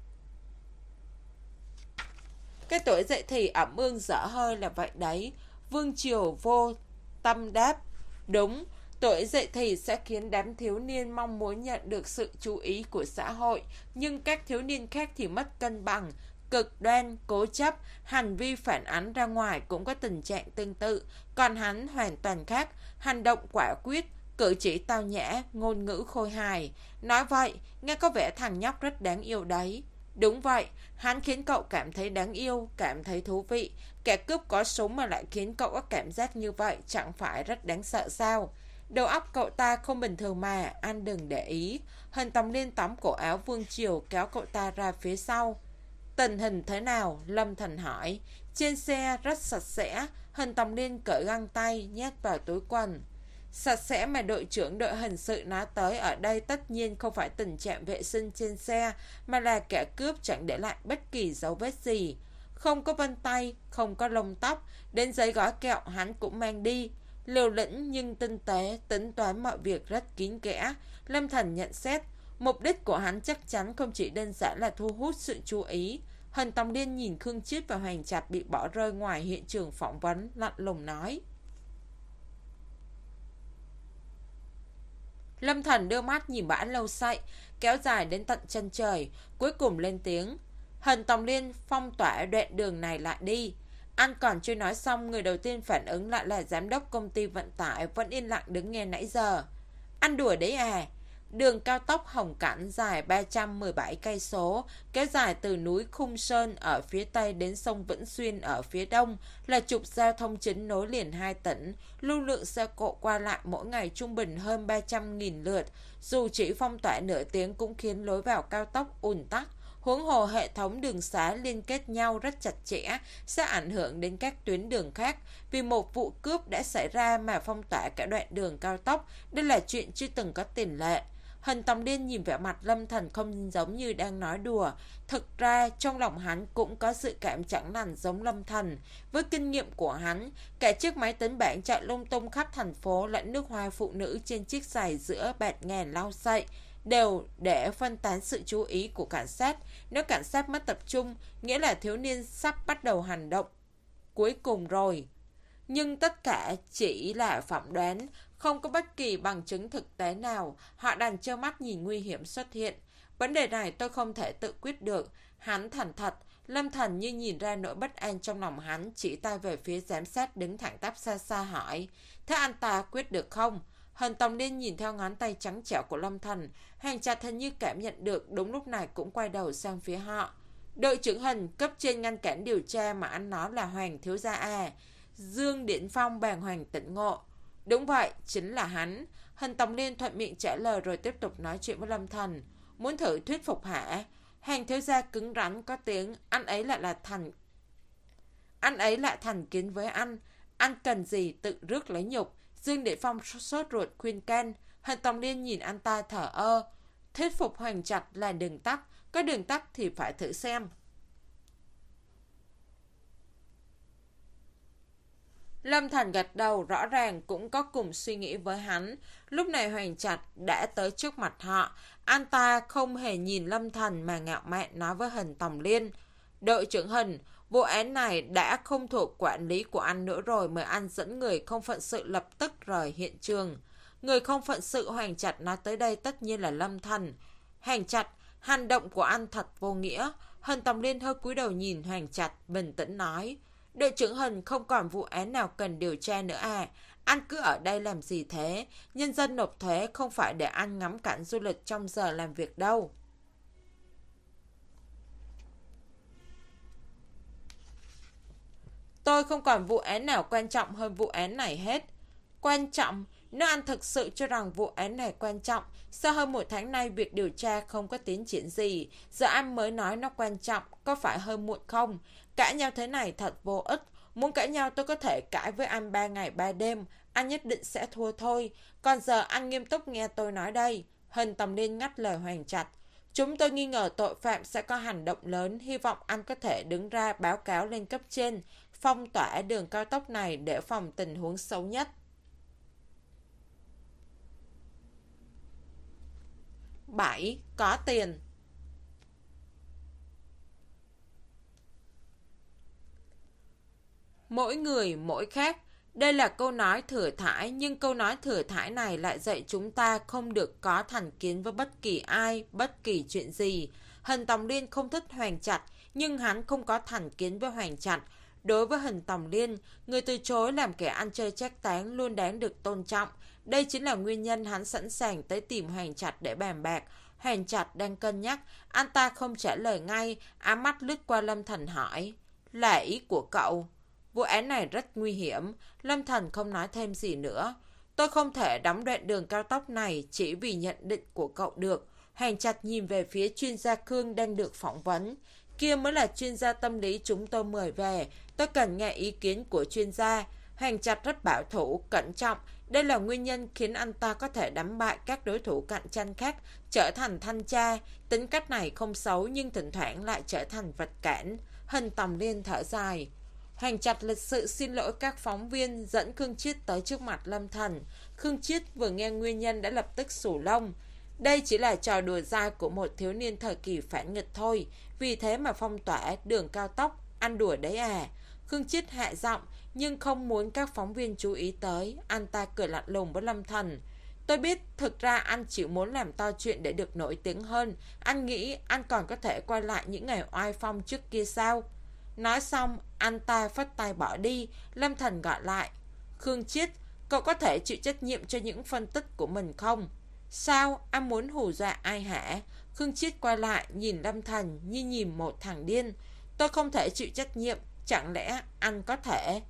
Speaker 1: Cái tuổi dậy thì ẩm ương dở hơi là vậy đấy. Vương Triều vô tâm đáp. Đúng, tuổi dậy thì sẽ khiến đám thiếu niên mong muốn nhận được sự chú ý của xã hội. Nhưng các thiếu niên khác thì mất cân bằng, cực đoan, cố chấp, hành vi phản ánh ra ngoài cũng có tình trạng tương tự. Còn hắn hoàn toàn khác, hành động quả quyết, cử chỉ tao nhã, ngôn ngữ khôi hài. Nói vậy, nghe có vẻ thằng nhóc rất đáng yêu đấy. Đúng vậy, hắn khiến cậu cảm thấy đáng yêu, cảm thấy thú vị. Kẻ cướp có súng mà lại khiến cậu có cảm giác như vậy, chẳng phải rất đáng sợ sao? Đầu óc cậu ta không bình thường mà, anh đừng để ý. Hình Tòng Liên tóm cổ áo Vương Triều kéo cậu ta ra phía sau. Tình hình thế nào? Lâm Thành hỏi. Trên xe rất sạch sẽ. Hình Tòng Liên cởi găng tay nhét vào túi quần. Sạch sẽ mà đội trưởng đội hình sự nói tới ở đây tất nhiên không phải tình trạng vệ sinh trên xe, mà là kẻ cướp chẳng để lại bất kỳ dấu vết gì. Không có vân tay, không có lông tóc, đến giấy gói kẹo hắn cũng mang đi. Liều lĩnh nhưng tinh tế, tính toán mọi việc rất kín kẽ. Lâm Thần nhận xét, mục đích của hắn chắc chắn không chỉ đơn giản là thu hút sự chú ý. Hình Tòng Liên nhìn Khương Triết và Hoàng Trạch bị bỏ rơi ngoài hiện trường phỏng vấn, lạnh lùng nói. Lâm Thần đưa mắt nhìn bãi lâu sậy, kéo dài đến tận chân trời, cuối cùng lên tiếng. Hình Tòng Liên phong tỏa đoạn đường này lại đi. Anh còn chưa nói xong, người đầu tiên phản ứng lại là giám đốc công ty vận tải, vẫn yên lặng đứng nghe nãy giờ. Anh đùa đấy à? Đường cao tốc Hồng Cảnh dài ba trăm mười bảy cây số, kéo dài từ núi Khung Sơn ở phía tây đến sông Vĩnh Xuyên ở phía đông, là trục giao thông chính nối liền hai tỉnh. Lưu lượng xe cộ qua lại mỗi ngày trung bình hơn ba trăm nghìn lượt. Dù chỉ phong tỏa nửa tiếng cũng khiến lối vào cao tốc ùn tắc. Huống hồ hệ thống đường xá liên kết nhau rất chặt chẽ, sẽ ảnh hưởng đến các tuyến đường khác. Vì một vụ cướp đã xảy ra mà phong tỏa cả đoạn đường cao tốc, đây là chuyện chưa từng có tiền lệ. Hình Tòng Liên nhìn vẻ mặt Lâm Thần không giống như đang nói đùa. Thực ra trong lòng hắn cũng có sự cảm chẳng lành giống Lâm Thần. Với kinh nghiệm của hắn, cả chiếc máy tính bảng chạy lung tung khắp thành phố lẫn nước hoa phụ nữ trên chiếc giày giữa bạt ngàn lau sậy đều để phân tán sự chú ý của cảnh sát. Nếu cảnh sát mất tập trung, nghĩa là thiếu niên sắp bắt đầu hành động cuối cùng rồi. Nhưng tất cả chỉ là phỏng đoán, không có bất kỳ bằng chứng thực tế nào. Họ đành trơ mắt nhìn nguy hiểm xuất hiện. Vấn đề này tôi không thể tự quyết được. Hắn thành thật. Lâm Thần như nhìn ra nỗi bất an trong lòng hắn, chỉ tay về phía giám sát đứng thẳng tắp xa xa hỏi. Thế anh ta quyết được không? Hình Tòng Liên nhìn theo ngón tay trắng trẻo của Lâm Thần. Hoàng Trạch hình như cảm nhận được, đúng lúc này cũng quay đầu sang phía họ. Đội trưởng Hình, cấp trên ngăn cản điều tra mà anh nói là Hoàng thiếu gia à? Dương Điển Phong bàng hoàng tỉnh ngộ. Đúng vậy, chính là hắn. Hình Tòng Liên thuận miệng trả lời rồi tiếp tục nói chuyện với Lâm Thần. Muốn thử thuyết phục hả? Hoàng thiếu gia cứng rắn có tiếng. Anh ấy lại là thành Anh ấy lại thành kiến với anh. Anh cần gì tự rước lấy nhục. Dương Điển Phong sốt ruột khuyên can. Hình Tòng Liên nhìn anh ta thở ơ. Thuyết phục Hoàng Trạch là đường tắt. Có đường tắt thì phải thử xem. Lâm Thần gật đầu, rõ ràng cũng có cùng suy nghĩ với hắn. Lúc này Hoàng Trạch đã tới trước mặt họ. Anh ta không hề nhìn Lâm Thần mà ngạo mạn nói với Hình Tòng Liên. Đội trưởng Hình, Vụ án này đã không thuộc quản lý của anh nữa rồi, mời anh dẫn người không phận sự lập tức rời hiện trường. Người không phận sự Hoàng Trạch nói tới đây tất nhiên là Lâm Thần. Hoàng Trạch, hành động của anh thật vô nghĩa. Hân Tòng Liên hơi cúi đầu nhìn Hoàng Trạch, bình tĩnh nói. Đội trưởng Hân, không còn vụ án nào cần điều tra nữa à? Anh cứ ở đây làm gì thế? Nhân dân nộp thuế không phải để anh ngắm cảnh du lịch trong giờ làm việc đâu. Tôi không còn vụ án nào quan trọng hơn vụ án này hết. Quan trọng? Nếu anh thực sự cho rằng vụ án này quan trọng, sau hơn một tháng nay việc điều tra không có tiến triển gì, giờ anh mới nói nó quan trọng, có phải hơi muộn không? Cãi nhau thế này thật vô ích. Muốn cãi nhau tôi có thể cãi với anh ba ngày ba đêm, anh nhất định sẽ thua thôi. Còn giờ anh nghiêm túc nghe tôi nói đây. Hân Tòng Liên ngắt lời Hoàng Trạch. Chúng tôi nghi ngờ tội phạm sẽ có hành động lớn, hy vọng anh có thể đứng ra báo cáo lên cấp trên, phong tỏa đường cao tốc này để phòng tình huống xấu nhất. bảy. Có tiền. Mỗi người mỗi khác. Đây là câu nói thừa thãi, nhưng câu nói thừa thãi này lại dạy chúng ta không được có thành kiến với bất kỳ ai, bất kỳ chuyện gì. Hân Tòng Liên không thích Hoàng Trạch, nhưng hắn không có thành kiến với Hoàng Trạch. Đối với Hân Tòng Liên, người từ chối làm kẻ ăn chơi trác táng luôn đáng được tôn trọng. Đây chính là nguyên nhân hắn sẵn sàng tới tìm Hoàng Trạch để bàn bạc. Hoàng Trạch đang cân nhắc, anh ta không trả lời ngay, ám mắt lướt qua Lâm Thần hỏi. Là ý của cậu? Vụ án này rất nguy hiểm. Lâm Thần không nói thêm gì nữa. Tôi không thể đóng đoạn đường cao tốc này chỉ vì nhận định của cậu được. Hoàng Trạch nhìn về phía chuyên gia Khương đang được phỏng vấn. Kia mới là chuyên gia tâm lý chúng tôi mời về. Tôi cần nghe ý kiến của chuyên gia. Hoàng Trạch rất bảo thủ, cẩn trọng. Đây là nguyên nhân khiến anh ta có thể đánh bại các đối thủ cạnh tranh khác, trở thành thanh tra. Tính cách này không xấu nhưng thỉnh thoảng lại trở thành vật cản. Hân Tòng Liên thở dài. Hoàng Trạch lịch sự xin lỗi các phóng viên, dẫn Khương Chiết tới trước mặt Lâm Thần. Khương Chiết vừa nghe nguyên nhân đã lập tức xù lông. Đây chỉ là trò đùa dai của một thiếu niên thời kỳ phản nghịch thôi. Vì thế mà phong tỏa đường cao tốc, ăn đùa đấy à? Khương Chiết hạ giọng nhưng không muốn các phóng viên chú ý tới. Anh ta cười lạnh lùng với Lâm Thần. Tôi biết thực ra anh chỉ muốn làm to chuyện để được nổi tiếng hơn. Anh nghĩ anh còn có thể quay lại những ngày oai phong trước kia sao? Nói xong, anh ta phất tay bỏ đi. Lâm Thần gọi lại. Khương Chiết, cậu có thể chịu trách nhiệm cho những phân tích của mình không? Sao? Anh muốn hù dọa ai hả? Khương Chiết quay lại, nhìn Lâm Thần như nhìn một thằng điên. Tôi không thể chịu trách nhiệm. Chẳng lẽ anh có thể?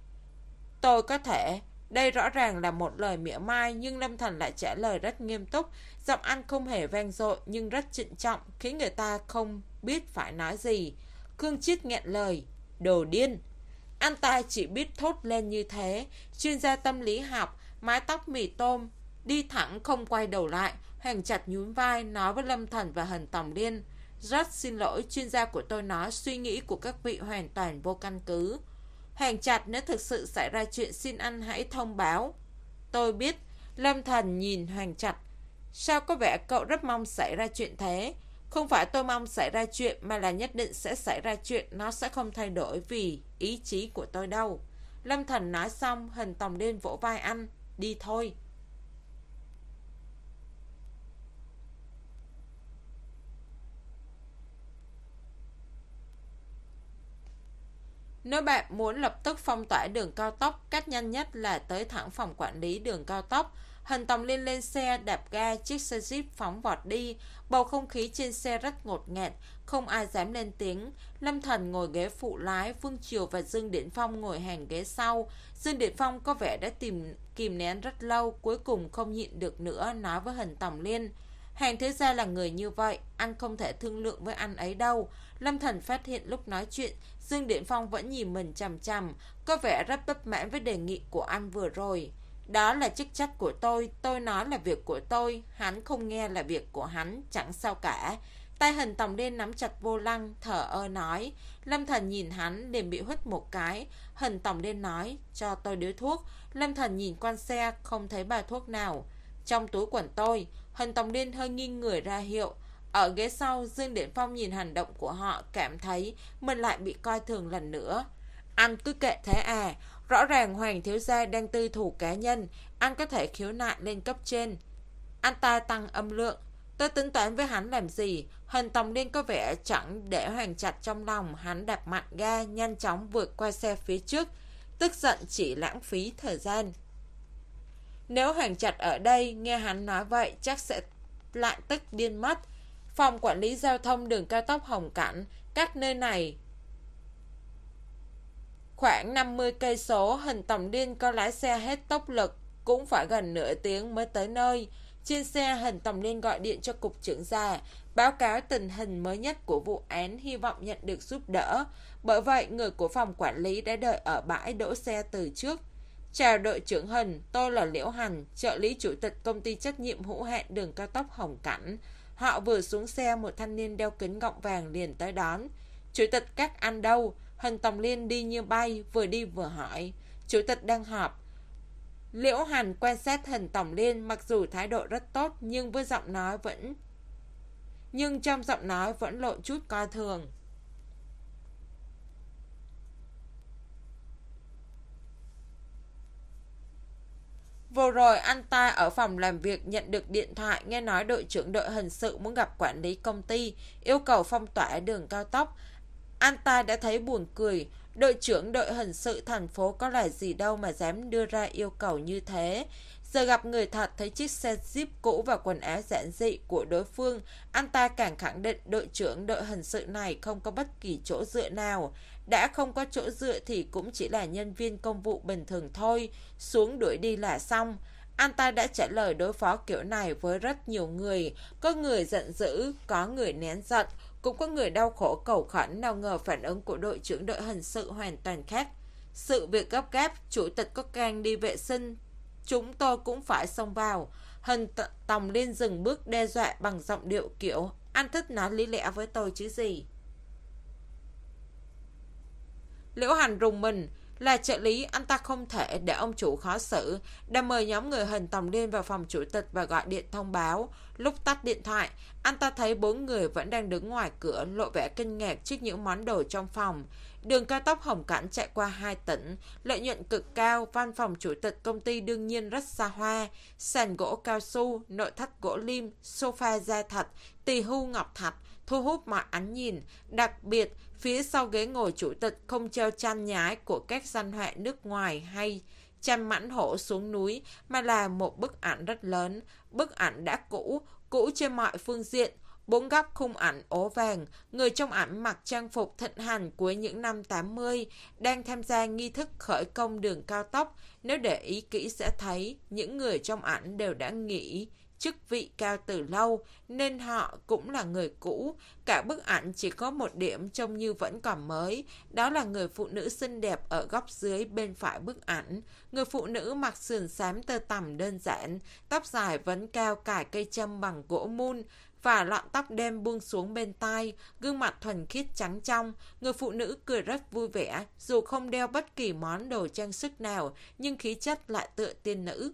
Speaker 1: Tôi có thể. Đây rõ ràng là một lời mỉa mai, nhưng Lâm Thần lại trả lời rất nghiêm túc. Giọng anh không hề vang dội nhưng rất trịnh trọng, khiến người ta không biết phải nói gì. Khương Chiết nghẹn lời. Đồ điên. Anh ta chỉ biết thốt lên như thế. Chuyên gia tâm lý học, mái tóc mì tôm, đi thẳng không quay đầu lại. Hoàng Trạch nhún vai nói với Lâm Thần và Hân Tòng Liên. Rất xin lỗi, chuyên gia của tôi nói suy nghĩ của các vị hoàn toàn vô căn cứ. Hoàng Trạch, nếu thực sự xảy ra chuyện xin anh hãy thông báo. Tôi biết. Lâm Thần nhìn Hoàng Trạch. Sao có vẻ cậu rất mong xảy ra chuyện thế? Không phải tôi mong xảy ra chuyện, mà là nhất định sẽ xảy ra chuyện. Nó sẽ không thay đổi vì ý chí của tôi đâu. Lâm Thần nói xong, Hân Tòng Liên vỗ vai anh. Đi thôi. Nếu bạn muốn lập tức phong tỏa đường cao tốc, cách nhanh nhất là tới thẳng phòng quản lý đường cao tốc. Hân Tòng Liên lên xe, đạp ga, chiếc xe Jeep phóng vọt đi. Bầu không khí trên xe rất ngột ngạt, không ai dám lên tiếng. Lâm Thần ngồi ghế phụ lái, Vương Triều và Dương Điển Phong ngồi hàng ghế sau. Dương Điển Phong có vẻ đã tìm kìm nén rất lâu, cuối cùng không nhịn được nữa, nói với Hân Tòng Liên. Hàng thế gia là người như vậy, anh không thể thương lượng với anh ấy đâu. Lâm Thần phát hiện lúc nói chuyện, Dương Điển Phong vẫn nhìn mình chằm chằm, có vẻ rất bất mãn với đề nghị của anh vừa rồi. Đó là chức trách của tôi, tôi nói là việc của tôi, hắn không nghe là việc của hắn, chẳng sao cả. Tay Hân Tòng Liên nắm chặt vô lăng, thở ơ nói. Lâm Thần nhìn hắn, liền bị hít một cái. Hân Tòng Liên nói, cho tôi điếu thuốc. Lâm Thần nhìn quan xe, không thấy bao thuốc nào. Trong túi quần tôi. Hân Tòng Liên hơi nghiêng người ra hiệu. Ở ghế sau, Dương Điển Phong nhìn hành động của họ, cảm thấy mình lại bị coi thường lần nữa. Anh cứ kệ thế à, rõ ràng Hoàng thiếu gia đang tư thù cá nhân, anh có thể khiếu nại lên cấp trên. Anh ta tăng âm lượng. Tôi tính toán với hắn làm gì? Hình Tòng Liên có vẻ chẳng để Hoàng chặt trong lòng. Hắn đạp mạnh ga, nhanh chóng vượt qua xe phía trước. Tức giận chỉ lãng phí thời gian. Nếu Hoàng chặt ở đây, nghe hắn nói vậy, chắc sẽ lại tức điên mất. Phòng quản lý giao thông đường cao tốc Hồng Cảnh, cách nơi này khoảng năm mươi cây số. Hình Tòng Liên có lái xe hết tốc lực, cũng phải gần nửa tiếng mới tới nơi. Trên xe, Hình Tòng Liên gọi điện cho cục trưởng già, báo cáo tình hình mới nhất của vụ án, hy vọng nhận được giúp đỡ. Bởi vậy, người của phòng quản lý đã đợi ở bãi đỗ xe từ trước. Chào đội trưởng Hình, tôi là Liễu Hành, trợ lý chủ tịch công ty trách nhiệm hữu hạn đường cao tốc Hồng Cảnh. Họ vừa xuống xe, một thanh niên đeo kính gọng vàng liền tới đón. Chủ tịch các anh đâu? Hình Tòng Liên đi như bay, vừa đi vừa hỏi. Chủ tịch đang họp. Liễu Hành quan sát Hình Tòng Liên, mặc dù thái độ rất tốt, nhưng với giọng nói vẫn nhưng trong giọng nói vẫn lộ chút coi thường. Vừa rồi anh ta ở phòng làm việc nhận được điện thoại, nghe nói đội trưởng đội hình sự muốn gặp quản lý công ty, yêu cầu phong tỏa đường cao tốc. Anh ta đã thấy buồn cười. Đội trưởng đội hình sự thành phố có là gì đâu mà dám đưa ra yêu cầu như thế. Giờ gặp người thật, thấy chiếc xe Jeep cũ và quần áo giản dị của đối phương, anh ta càng khẳng định đội trưởng đội hình sự này không có bất kỳ chỗ dựa nào. Đã không có chỗ dựa thì cũng chỉ là nhân viên công vụ bình thường thôi, xuống đuổi đi là xong. Anh ta đã trả lời đối phó kiểu này với rất nhiều người, có người giận dữ, có người nén giận, cũng có người đau khổ cầu khẩn. Nào ngờ phản ứng của đội trưởng đội hình sự hoàn toàn khác. Sự việc gấp gáp, chủ tịch có can đi vệ sinh, chúng tôi cũng phải xông vào. Hình Tòng Liên dừng bước đe dọa bằng giọng điệu kiểu anh thích nói lý lẽ với tôi chứ gì. Liễu Hành rùng mình. Là trợ lý, anh ta không thể để ông chủ khó xử, đã mời nhóm người Hình Tòng Liên vào phòng chủ tịch và gọi điện thông báo. Lúc tắt điện thoại, anh ta thấy bốn người vẫn đang đứng ngoài cửa, lộ vẻ kinh ngạc trước những món đồ trong phòng. Đường cao tốc Hồng Cảnh chạy qua hai tỉnh, lợi nhuận cực cao, văn phòng chủ tịch công ty đương nhiên rất xa hoa, sàn gỗ cao su, nội thất gỗ lim, sofa da thật, tỳ hưu ngọc thạch, thu hút mọi ánh nhìn. Đặc biệt, phía sau ghế ngồi chủ tịch không treo tranh nhái của các danh họa nước ngoài hay tranh mãnh hổ xuống núi, mà là một bức ảnh rất lớn. Bức ảnh đã cũ, cũ trên mọi phương diện. Bốn góc khung ảnh ố vàng, người trong ảnh mặc trang phục thịnh hành cuối những năm tám mươi, đang tham gia nghi thức khởi công đường cao tốc. Nếu để ý kỹ sẽ thấy, những người trong ảnh đều đã nghỉ chức vị cao từ lâu, nên họ cũng là người cũ. Cả bức ảnh chỉ có một điểm trông như vẫn còn mới, đó là người phụ nữ xinh đẹp ở góc dưới bên phải bức ảnh. Người phụ nữ mặc sườn xám tơ tằm đơn giản, tóc dài vấn cao cài cây châm bằng gỗ mun, và lọn tóc đen buông xuống bên tai, gương mặt thuần khiết trắng trong. Người phụ nữ cười rất vui vẻ, dù không đeo bất kỳ món đồ trang sức nào, nhưng khí chất lại tựa tiên nữ.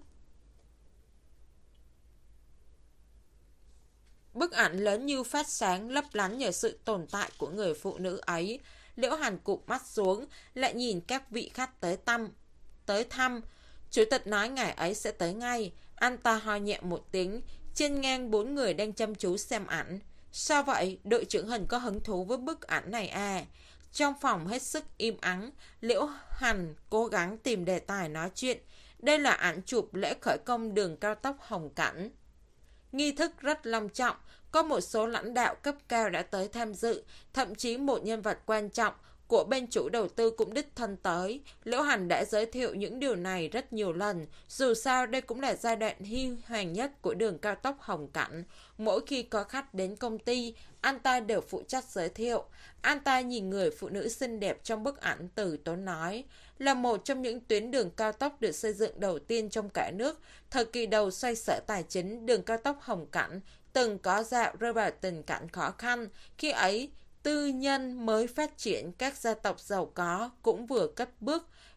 Speaker 1: Bức ảnh lớn như phát sáng, lấp lánh nhờ sự tồn tại của người phụ nữ ấy. Liễu Hành cụp mắt xuống, lại nhìn các vị khách tới thăm. Tới thăm, chủ tịch nói ngày ấy sẽ tới ngay. Anh ta ho nhẹ một tiếng, trên ngang bốn người đang chăm chú xem ảnh. Sao vậy? Đội trưởng Hình có hứng thú với bức ảnh này à? Trong phòng hết sức im ắng, Liễu Hành cố gắng tìm đề tài nói chuyện. Đây là ảnh chụp lễ khởi công đường cao tốc Hồng Cảnh. Nghi thức rất long trọng, có một số lãnh đạo cấp cao đã tới tham dự, thậm chí một nhân vật quan trọng của bên chủ đầu tư cũng đích thân tới. Liễu Hành đã giới thiệu những điều này rất nhiều lần, dù sao đây cũng là giai đoạn huy hoàng nhất của đường cao tốc Hồng Cảnh. Mỗi khi có khách đến công ty, anh ta đều phụ trách giới thiệu. Anh ta nhìn người phụ nữ xinh đẹp trong bức ảnh, từ tốn nói, là một trong những tuyến đường cao tốc được xây dựng đầu tiên trong cả nước. Thời kỳ đầu xoay sở tài chính, đường cao tốc Hồng Cảnh từng có dạo rơi vào tình cảnh khó khăn. Khi ấy, tư nhân mới phát triển, các gia tộc giàu có cũng vừa cất bước.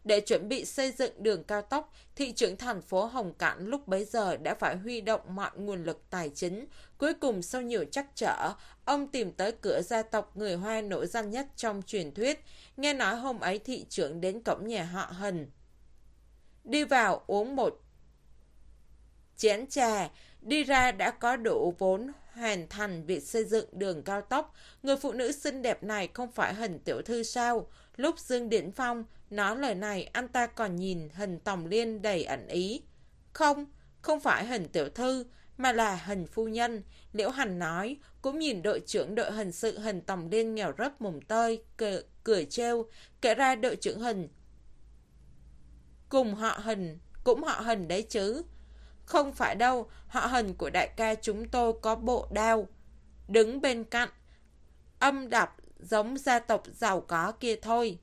Speaker 1: Để chuẩn bị xây dựng đường cao tốc, thị trưởng thành phố Hồng Cảnh lúc bấy giờ đã phải huy động mọi nguồn lực tài chính. Cuối cùng sau nhiều trắc trở, ông tìm tới cửa gia tộc người Hoa nổi danh nhất trong truyền thuyết. Nghe nói hôm ấy thị trưởng đến cổng nhà họ Hình. Đi vào uống một chén trà, đi ra đã có đủ vốn hoàn thành việc xây dựng đường cao tốc. Người phụ nữ xinh đẹp này không phải Hình tiểu thư sao? Lúc Dương Điển Phong nói lời này, anh ta còn nhìn Hình Tòng Liên đầy ẩn ý. Không, không phải Hình tiểu thư, mà là Hình phu nhân. Liễu Hành nói, cũng nhìn đội trưởng đội hình sự Hình Tòng Liên nghèo rớt mồm tơi, cười, cười trêu, kể ra đội trưởng Hình cùng họ Hình, cũng họ Hình đấy chứ. Không phải đâu, họ Hình của đại ca chúng tôi có bộ đao đứng bên cạnh, âm đọc giống gia tộc giàu có kia thôi.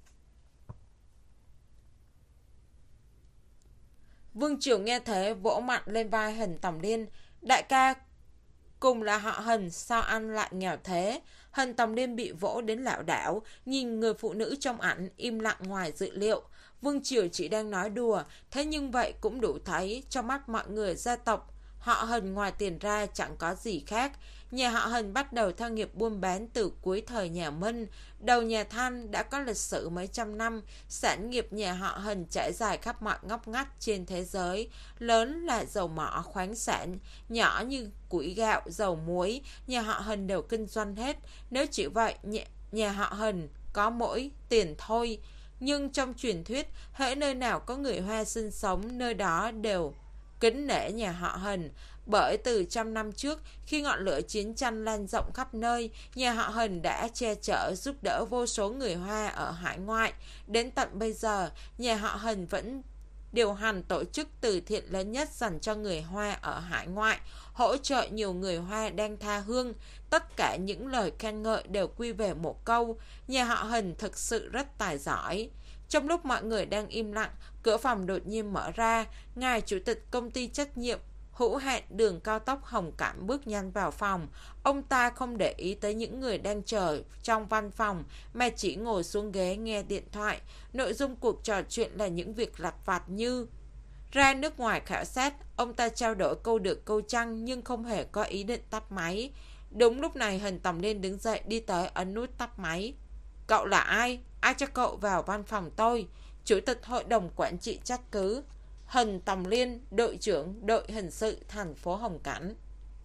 Speaker 1: Vương Triều nghe thế vỗ mạnh lên vai Hình Tòng Liên. Đại ca cùng là họ Hình, sao anh lại nghèo thế? Hình Tòng Liên bị vỗ đến lảo đảo, nhìn người phụ nữ trong ảnh im lặng ngoài dự liệu. Vương Triều chỉ đang nói đùa, thế nhưng vậy cũng đủ thấy trong mắt mọi người gia tộc họ Hình ngoài tiền ra chẳng có gì khác. Nhà họ Hình bắt đầu theo nghiệp buôn bán từ cuối thời nhà Minh. Đầu nhà Thanh đã có lịch sử mấy trăm năm. Sản nghiệp nhà họ Hình trải dài khắp mọi ngóc ngách trên thế giới. Lớn là dầu mỏ khoáng sản, nhỏ như củi gạo, dầu muối. Nhà họ Hình đều kinh doanh hết. Nếu chỉ vậy, nhà, nhà họ Hình có mỗi tiền thôi. Nhưng trong truyền thuyết, hễ nơi nào có người Hoa sinh sống, nơi đó đều kính nể nhà họ Hình. Bởi từ trăm năm trước, khi ngọn lửa chiến tranh lan rộng khắp nơi, nhà họ Hình đã che chở giúp đỡ vô số người Hoa ở hải ngoại. Đến tận bây giờ, nhà họ Hình vẫn điều hành tổ chức từ thiện lớn nhất dành cho người Hoa ở hải ngoại, hỗ trợ nhiều người Hoa đang tha hương. Tất cả những lời khen ngợi đều quy về một câu: nhà họ Hình thực sự rất tài giỏi. Trong lúc mọi người đang im lặng, cửa phòng đột nhiên mở ra. Ngài chủ tịch công ty trách nhiệm hữu hạn đường cao tốc Hồng Cảnh bước nhanh vào phòng. Ông ta không để ý tới những người đang chờ trong văn phòng, mà chỉ ngồi xuống ghế nghe điện thoại. Nội dung cuộc trò chuyện là những việc lặt vặt như ra nước ngoài khảo sát. Ông ta trao đổi câu được câu trăng nhưng không hề có ý định tắt máy. Đúng lúc này Hình Tòng Liên đứng dậy đi tới ấn nút tắt máy. Cậu là ai? Ai cho cậu vào văn phòng tôi? Chủ tịch hội đồng quản trị trách cứ. Hình Tòng Liên, đội trưởng đội hình sự thành phố Hồng Cảnh.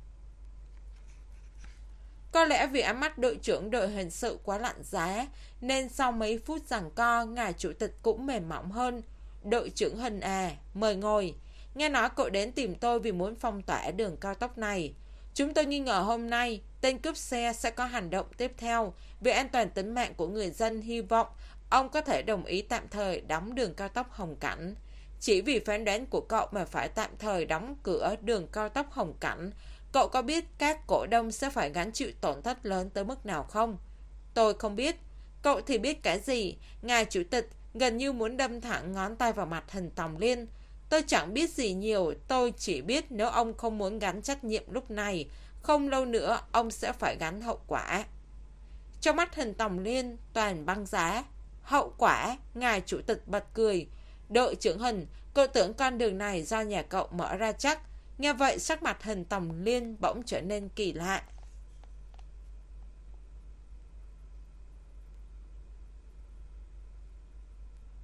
Speaker 1: Có lẽ vì ánh mắt đội trưởng đội hình sự quá lạnh giá, nên sau mấy phút giằng co, ngài chủ tịch cũng mềm mỏng hơn. Đội trưởng Hình à, mời ngồi. Nghe nói cậu đến tìm tôi vì muốn phong tỏa đường cao tốc này. Chúng tôi nghi ngờ hôm nay tên cướp xe sẽ có hành động tiếp theo. Vì an toàn tính mạng của người dân, hy vọng ông có thể đồng ý tạm thời đóng đường cao tốc Hồng Cảnh. Chỉ vì phán đoán của cậu mà phải tạm thời đóng cửa đường cao tốc Hồng Cảnh. Cậu có biết các cổ đông sẽ phải gánh chịu tổn thất lớn tới mức nào không? Tôi không biết. Cậu thì biết cái gì? Ngài chủ tịch gần như muốn đâm thẳng ngón tay vào mặt Hình Tòng Liên. Tôi chẳng biết gì nhiều. Tôi chỉ biết nếu ông không muốn gánh trách nhiệm lúc này, không lâu nữa ông sẽ phải gánh hậu quả. Trong mắt Hình Tòng Liên toàn băng giá. Hậu quả? Ngài chủ tịch bật cười. Đội trưởng Hình, cậu tưởng con đường này do nhà cậu mở ra chắc. Nghe vậy sắc mặt Hình Tòng Liên bỗng trở nên kỳ lạ.